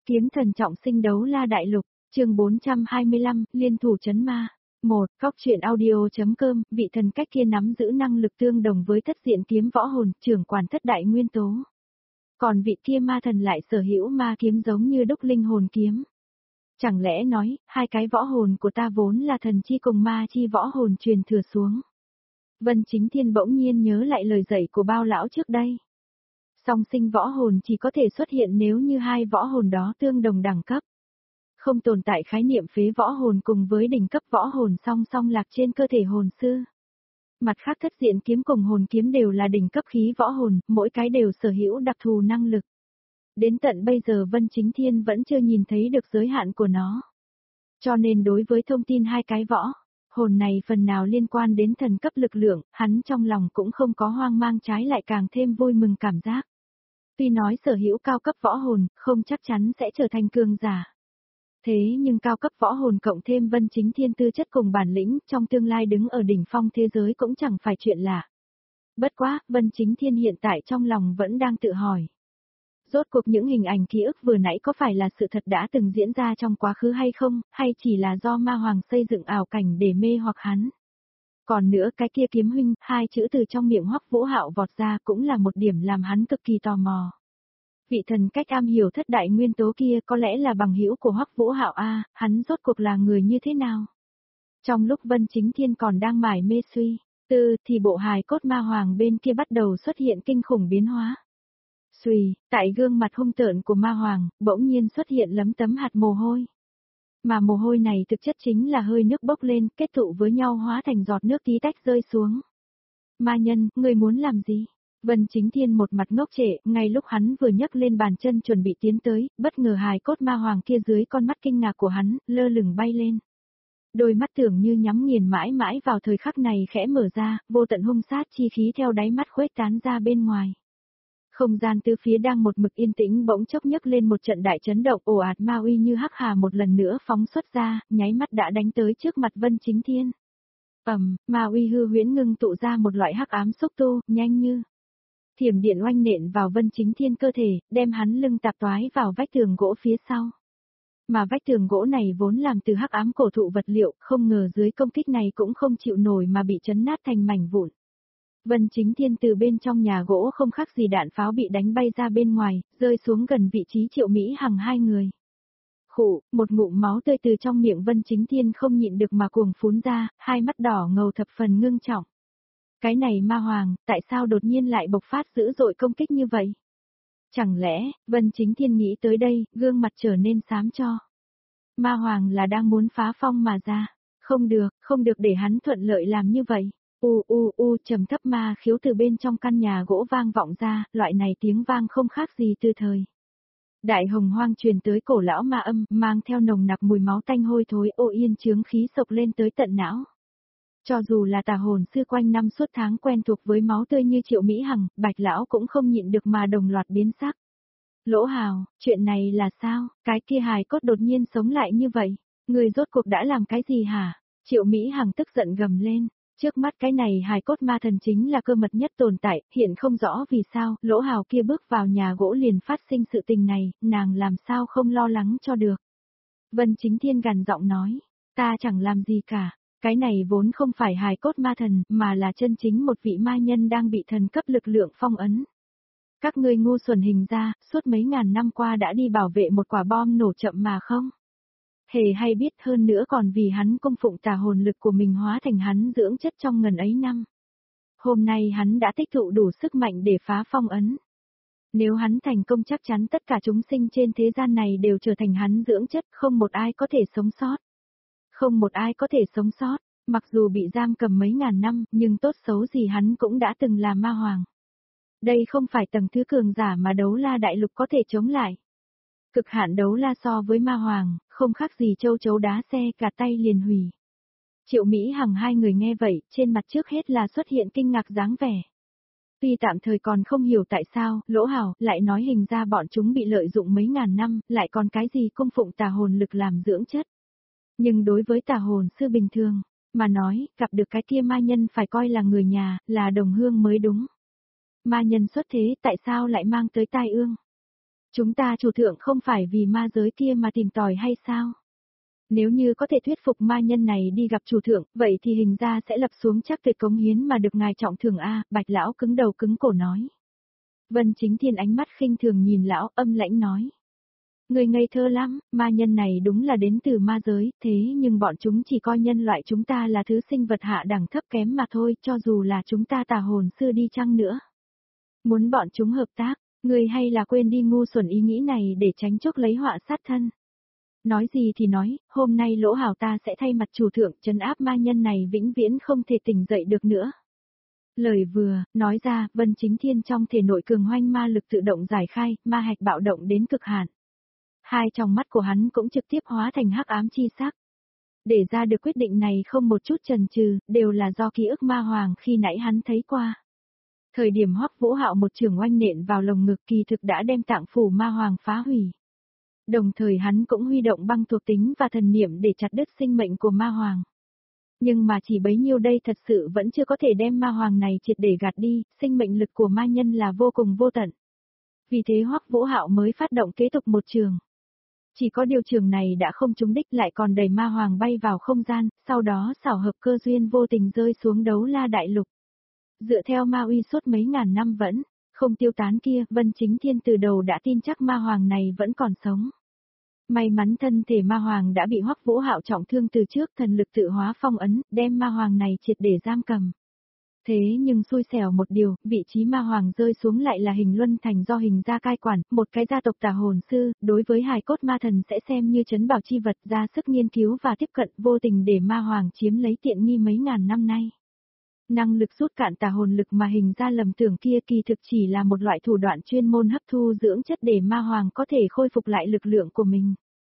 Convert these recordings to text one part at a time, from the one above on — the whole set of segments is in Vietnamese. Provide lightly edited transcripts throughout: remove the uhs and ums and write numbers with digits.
Kiếm thần trọng sinh đấu la đại lục, chương 425, liên thủ trấn ma. 1. Cóc truyện audio.com, vị thần cách kia nắm giữ năng lực tương đồng với thất diện kiếm võ hồn, trưởng quản thất đại nguyên tố. Còn vị kia ma thần lại sở hữu ma kiếm giống như đúc linh hồn kiếm. Chẳng lẽ nói, hai cái võ hồn của ta vốn là thần chi cùng ma chi võ hồn truyền thừa xuống. Vân Chính Thiên bỗng nhiên nhớ lại lời dạy của bao lão trước đây. Song sinh võ hồn chỉ có thể xuất hiện nếu như hai võ hồn đó tương đồng đẳng cấp. Không tồn tại khái niệm phế võ hồn cùng với đỉnh cấp võ hồn song song lạc trên cơ thể hồn sư. Mặt khác thất diện kiếm cùng hồn kiếm đều là đỉnh cấp khí võ hồn, mỗi cái đều sở hữu đặc thù năng lực. Đến tận bây giờ Vân Chính Thiên vẫn chưa nhìn thấy được giới hạn của nó. Cho nên đối với thông tin hai cái võ hồn này phần nào liên quan đến thần cấp lực lượng, hắn trong lòng cũng không có hoang mang, trái lại càng thêm vui mừng cảm giác. Tuy nói sở hữu cao cấp võ hồn, không chắc chắn sẽ trở thành cường giả. Thế nhưng cao cấp võ hồn cộng thêm Vân Chính Thiên tư chất cùng bản lĩnh, trong tương lai đứng ở đỉnh phong thế giới cũng chẳng phải chuyện lạ. Bất quá, Vân Chính Thiên hiện tại trong lòng vẫn đang tự hỏi. Rốt cuộc những hình ảnh ký ức vừa nãy có phải là sự thật đã từng diễn ra trong quá khứ hay không, hay chỉ là do ma hoàng xây dựng ảo cảnh để mê hoặc hắn. Còn nữa cái kia kiếm huynh, hai chữ từ trong miệng Hoắc Vũ Hạo vọt ra cũng là một điểm làm hắn cực kỳ tò mò. Vị thần cách am hiểu thất đại nguyên tố kia có lẽ là bằng hữu của Hoắc Vũ Hạo a, hắn rốt cuộc là người như thế nào? Trong lúc Vân Chính Thiên còn đang mải mê suy tư thì bộ hài cốt ma hoàng bên kia bắt đầu xuất hiện kinh khủng biến hóa. Xùy, tại gương mặt hung tợn của ma hoàng, bỗng nhiên xuất hiện lấm tấm hạt mồ hôi. Mà mồ hôi này thực chất chính là hơi nước bốc lên, kết tụ với nhau hóa thành giọt nước tí tách rơi xuống. Ma nhân, ngươi muốn làm gì? Vân Chính Thiên một mặt ngốc trệ, ngay lúc hắn vừa nhấc lên bàn chân chuẩn bị tiến tới, bất ngờ hài cốt ma hoàng kia dưới con mắt kinh ngạc của hắn, lơ lửng bay lên. Đôi mắt tưởng như nhắm nghiền mãi mãi vào thời khắc này khẽ mở ra, vô tận hung sát chi khí theo đáy mắt khuếch tán ra bên ngoài. Không gian tứ phía đang một mực yên tĩnh bỗng chốc nhấc lên một trận đại chấn động, ồ ạt ma uy như hắc hà một lần nữa phóng xuất ra, nháy mắt đã đánh tới trước mặt Vân Chính Thiên. Ma uy hư huyễn ngưng tụ ra một loại hắc ám xúc tu, nhanh như thiểm điện oanh nện vào Vân Chính Thiên cơ thể, đem hắn lưng tạp toái vào vách tường gỗ phía sau. Mà vách tường gỗ này vốn làm từ hắc ám cổ thụ vật liệu, không ngờ dưới công kích này cũng không chịu nổi mà bị chấn nát thành mảnh vụn. Vân Chính Thiên từ bên trong nhà gỗ không khác gì đạn pháo bị đánh bay ra bên ngoài, rơi xuống gần vị trí Triệu Mỹ Hằng hai người. Khụ, một ngụm máu tươi từ trong miệng Vân Chính Thiên không nhịn được mà cuồng phún ra, hai mắt đỏ ngầu thập phần ngưng trọng. Cái này ma hoàng, tại sao đột nhiên lại bộc phát dữ dội công kích như vậy? Chẳng lẽ, Vân Chính Thiên nghĩ tới đây, gương mặt trở nên xám cho. Ma hoàng là đang muốn phá phong mà ra. Không được để hắn thuận lợi làm như vậy. Trầm thấp ma khiếu từ bên trong căn nhà gỗ vang vọng ra, loại này tiếng vang không khác gì từ thời đại hồng hoang truyền tới cổ lão ma âm, mang theo nồng nặc mùi máu tanh hôi thối, ô yên chướng khí sộc lên tới tận não. Cho dù là tà hồn sư quanh năm suốt tháng quen thuộc với máu tươi như Triệu Mỹ Hằng, Bạch lão cũng không nhịn được mà đồng loạt biến sắc. Lỗ Hào, chuyện này là sao? Cái kia hài cốt đột nhiên sống lại như vậy, người rốt cuộc đã làm cái gì hả? Triệu Mỹ Hằng tức giận gầm lên. Trước mắt cái này hài cốt ma thần chính là cơ mật nhất tồn tại, hiện không rõ vì sao, Lỗ Hào kia bước vào nhà gỗ liền phát sinh sự tình này, nàng làm sao không lo lắng cho được. Vân Chính Thiên gằn giọng nói, ta chẳng làm gì cả, cái này vốn không phải hài cốt ma thần, mà là chân chính một vị ma nhân đang bị thần cấp lực lượng phong ấn. Các ngươi ngu xuẩn hình ra, suốt mấy ngàn năm qua đã đi bảo vệ một quả bom nổ chậm mà không? Hề hay biết hơn nữa còn vì hắn cung phụng tà hồn lực của mình hóa thành hắn dưỡng chất trong ngần ấy năm. Hôm nay hắn đã tích tụ đủ sức mạnh để phá phong ấn. Nếu hắn thành công chắc chắn tất cả chúng sinh trên thế gian này đều trở thành hắn dưỡng chất, không một ai có thể sống sót. Không một ai có thể sống sót, mặc dù bị giam cầm mấy ngàn năm, nhưng tốt xấu gì hắn cũng đã từng là ma hoàng. Đây không phải tầng thứ cường giả mà đấu la đại lục có thể chống lại. Cực hạn đấu la so với ma hoàng, không khác gì châu chấu đá xe cả tay liền hủy. Triệu Mỹ Hằng hai người nghe vậy, trên mặt trước hết là xuất hiện kinh ngạc dáng vẻ. Tuy tạm thời còn không hiểu tại sao, Lỗ Hào lại nói hình ra bọn chúng bị lợi dụng mấy ngàn năm, lại còn cái gì cung phụng tà hồn lực làm dưỡng chất. Nhưng đối với tà hồn sư bình thường, mà nói, gặp được cái kia ma nhân phải coi là người nhà, là đồng hương mới đúng. Ma nhân xuất thế tại sao lại mang tới tai ương? Chúng ta chủ thượng không phải vì ma giới kia mà tìm tòi hay sao? Nếu như có thể thuyết phục ma nhân này đi gặp chủ thượng, vậy thì hình ra sẽ lập xuống chắc tuyệt cống hiến mà được ngài trọng thưởng a. Bạch lão cứng đầu cứng cổ nói. Vân Chính Thiên ánh mắt khinh thường nhìn lão, âm lãnh nói. Người ngây thơ lắm, ma nhân này đúng là đến từ ma giới, thế nhưng bọn chúng chỉ coi nhân loại chúng ta là thứ sinh vật hạ đẳng thấp kém mà thôi, cho dù là chúng ta tà hồn sư đi chăng nữa. Muốn bọn chúng hợp tác, người hay là quên đi ngu xuẩn ý nghĩ này để tránh chốc lấy họa sát thân. Nói gì thì nói, hôm nay Lỗ Hào ta sẽ thay mặt chủ thượng trấn áp ma nhân này vĩnh viễn không thể tỉnh dậy được nữa. Lời vừa, nói ra, Vân Chính Thiên trong thể nội cường hoanh ma lực tự động giải khai, ma hạch bạo động đến cực hạn. Hai tròng mắt của hắn cũng trực tiếp hóa thành hắc ám chi sắc. Để ra được quyết định này không một chút chần chừ, đều là do ký ức ma hoàng khi nãy hắn thấy qua. Thời điểm Hoắc Vũ Hạo một trường oanh nện vào lồng ngực kỳ thực đã đem tạng phủ ma hoàng phá hủy. Đồng thời hắn cũng huy động băng thuộc tính và thần niệm để chặt đứt sinh mệnh của ma hoàng. Nhưng mà chỉ bấy nhiêu đây thật sự vẫn chưa có thể đem ma hoàng này triệt để gạt đi, sinh mệnh lực của ma nhân là vô cùng vô tận. Vì thế Hoắc Vũ Hạo mới phát động kế tục một trường. Chỉ có điều trường này đã không trúng đích lại còn đẩy ma hoàng bay vào không gian, sau đó xảo hợp cơ duyên vô tình rơi xuống Đấu La Đại Lục. Dựa theo ma uy suốt mấy ngàn năm vẫn không tiêu tán kia, Vân Chính Thiên từ đầu đã tin chắc ma hoàng này vẫn còn sống. May mắn thân thể ma hoàng đã bị Hoắc Vũ Hạo trọng thương từ trước, thần lực tự hóa phong ấn, đem ma hoàng này triệt để giam cầm. Thế nhưng xui xẻo một điều, vị trí ma hoàng rơi xuống lại là Hình Luân Thành do Hình gia cai quản, một cái gia tộc tà hồn sư, đối với hài cốt ma thần sẽ xem như trấn bảo chi vật, ra sức nghiên cứu và tiếp cận, vô tình để ma hoàng chiếm lấy tiện nghi mấy ngàn năm nay. Năng lực rút cạn tà hồn lực mà Hình gia lầm tưởng kia kỳ thực chỉ là một loại thủ đoạn chuyên môn hấp thu dưỡng chất để ma hoàng có thể khôi phục lại lực lượng của mình.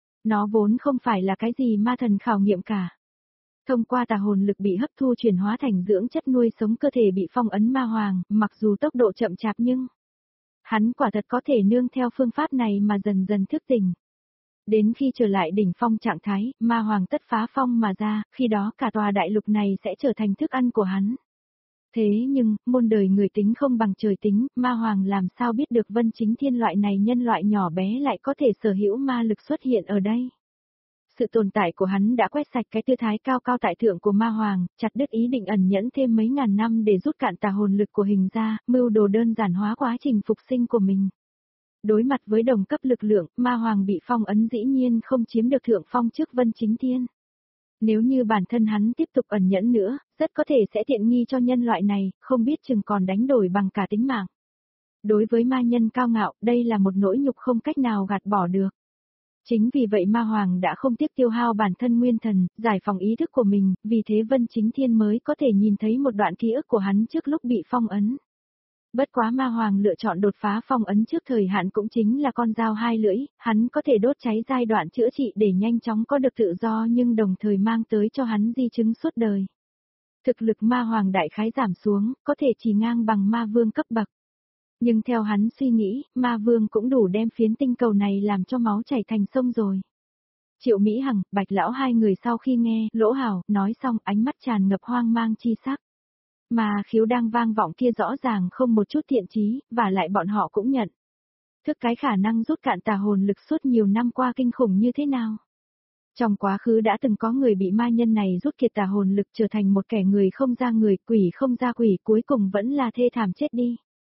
Nó vốn không phải là cái gì ma thần khảo nghiệm cả. Thông qua tà hồn lực bị hấp thu chuyển hóa thành dưỡng chất nuôi sống cơ thể bị phong ấn ma hoàng, mặc dù tốc độ chậm chạp nhưng hắn quả thật có thể nương theo phương pháp này mà dần dần thức tỉnh. Đến khi trở lại đỉnh phong trạng thái, ma hoàng tất phá phong mà ra, khi đó cả tòa đại lục này sẽ trở thành thức ăn của hắn. Thế nhưng, muôn đời người tính không bằng trời tính, ma hoàng làm sao biết được Vân Chính Thiên loại này nhân loại nhỏ bé lại có thể sở hữu ma lực xuất hiện ở đây. Sự tồn tại của hắn đã quét sạch cái tư thái cao cao tại thượng của ma hoàng, chặt đứt ý định ẩn nhẫn thêm mấy ngàn năm để rút cạn tà hồn lực của Hình gia, mưu đồ đơn giản hóa quá trình phục sinh của mình. Đối mặt với đồng cấp lực lượng, ma hoàng bị phong ấn dĩ nhiên không chiếm được thượng phong trước Vân Chính Thiên. Nếu như bản thân hắn tiếp tục ẩn nhẫn nữa, rất có thể sẽ tiện nghi cho nhân loại này, không biết chừng còn đánh đổi bằng cả tính mạng. Đối với ma nhân cao ngạo, đây là một nỗi nhục không cách nào gạt bỏ được. Chính vì vậy ma hoàng đã không tiếc tiêu hao bản thân nguyên thần, giải phóng ý thức của mình, vì thế Vân Chính Thiên mới có thể nhìn thấy một đoạn ký ức của hắn trước lúc bị phong ấn. Bất quá ma hoàng lựa chọn đột phá phong ấn trước thời hạn cũng chính là con dao hai lưỡi, hắn có thể đốt cháy giai đoạn chữa trị để nhanh chóng có được tự do nhưng đồng thời mang tới cho hắn di chứng suốt đời. Thực lực ma hoàng đại khái giảm xuống, có thể chỉ ngang bằng ma vương cấp bậc. Nhưng theo hắn suy nghĩ, ma vương cũng đủ đem phiến tinh cầu này làm cho máu chảy thành sông rồi. Triệu Mỹ Hằng, Bạch Lão hai người sau khi nghe, Lỗ Hào, nói xong ánh mắt tràn ngập hoang mang chi sắc. Mà khiếu đang vang vọng kia rõ ràng không một chút thiện chí, và lại bọn họ cũng nhận. Thức cái khả năng rút cạn tà hồn lực suốt nhiều năm qua kinh khủng như thế nào. Trong quá khứ đã từng có người bị ma nhân này rút kiệt tà hồn lực trở thành một kẻ người không ra người, quỷ không ra quỷ, cuối cùng vẫn là thê thảm chết đi.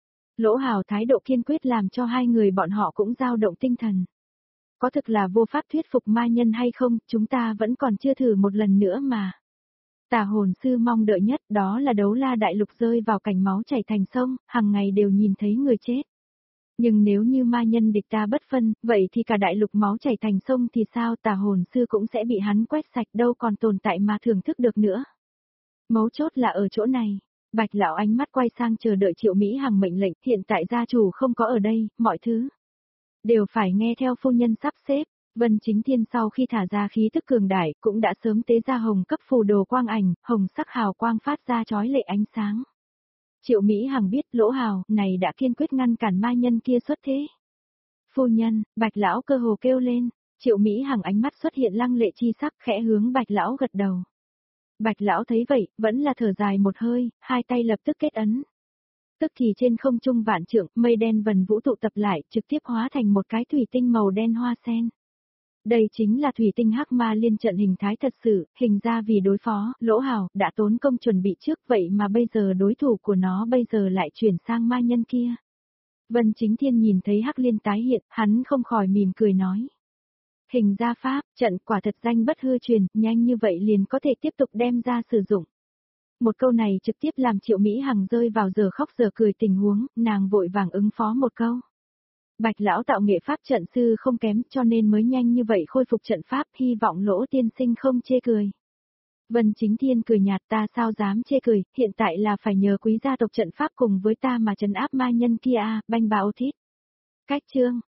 Lỗ Hào thái độ kiên quyết làm cho hai người bọn họ cũng dao động tinh thần. Có thực là vô pháp thuyết phục ma nhân hay không, chúng ta vẫn còn chưa thử một lần nữa mà. Tà hồn sư mong đợi nhất đó là Đấu La Đại Lục rơi vào cảnh máu chảy thành sông, hàng ngày đều nhìn thấy người chết. Nhưng nếu như ma nhân địch ta bất phân, vậy thì cả đại lục máu chảy thành sông thì sao, tà hồn sư cũng sẽ bị hắn quét sạch, đâu còn tồn tại mà thưởng thức được nữa. Mấu chốt là ở chỗ này. Bạch lão ánh mắt quay sang chờ đợi Triệu Mỹ Hằng mệnh lệnh, hiện tại gia chủ không có ở đây, mọi thứ đều phải nghe theo phu nhân sắp xếp. Vân Chính Thiên sau khi thả ra khí tức cường đại, cũng đã sớm tế ra hồng cấp phù đồ quang ảnh, hồng sắc hào quang phát ra chói lệ ánh sáng. Triệu Mỹ Hằng biết Lỗ Hào này đã kiên quyết ngăn cản ma nhân kia xuất thế. Phu nhân, Bạch lão cơ hồ kêu lên. Triệu Mỹ Hằng ánh mắt xuất hiện lăng lệ chi sắc, khẽ hướng Bạch lão gật đầu. Bạch lão thấy vậy, vẫn là thở dài một hơi, hai tay lập tức kết ấn. Tức thì trên không trung vạn trượng, mây đen vần vũ tụ tập lại, trực tiếp hóa thành một cái thủy tinh màu đen hoa sen. Đây chính là thủy tinh hắc ma liên trận hình thái thật sự, hình ra vì đối phó, Lỗ Hào, đã tốn công chuẩn bị trước vậy mà bây giờ đối thủ của nó bây giờ lại chuyển sang ma nhân kia. Vân Chính Thiên nhìn thấy hắc liên tái hiện, hắn không khỏi mỉm cười nói. Hình ra pháp, trận quả thật danh bất hư truyền, nhanh như vậy liền có thể tiếp tục đem ra sử dụng. Một câu này trực tiếp làm Triệu Mỹ Hằng rơi vào giờ khóc giờ cười tình huống, nàng vội vàng ứng phó một câu. Bạch lão tạo nghệ pháp trận sư không kém cho nên mới nhanh như vậy khôi phục trận pháp, hy vọng Lỗ tiên sinh không chê cười. Vân Chính Thiên cười nhạt, ta sao dám chê cười, hiện tại là phải nhờ quý gia tộc trận pháp cùng với ta mà trấn áp ma nhân kia a, banh báo thít. Cách chương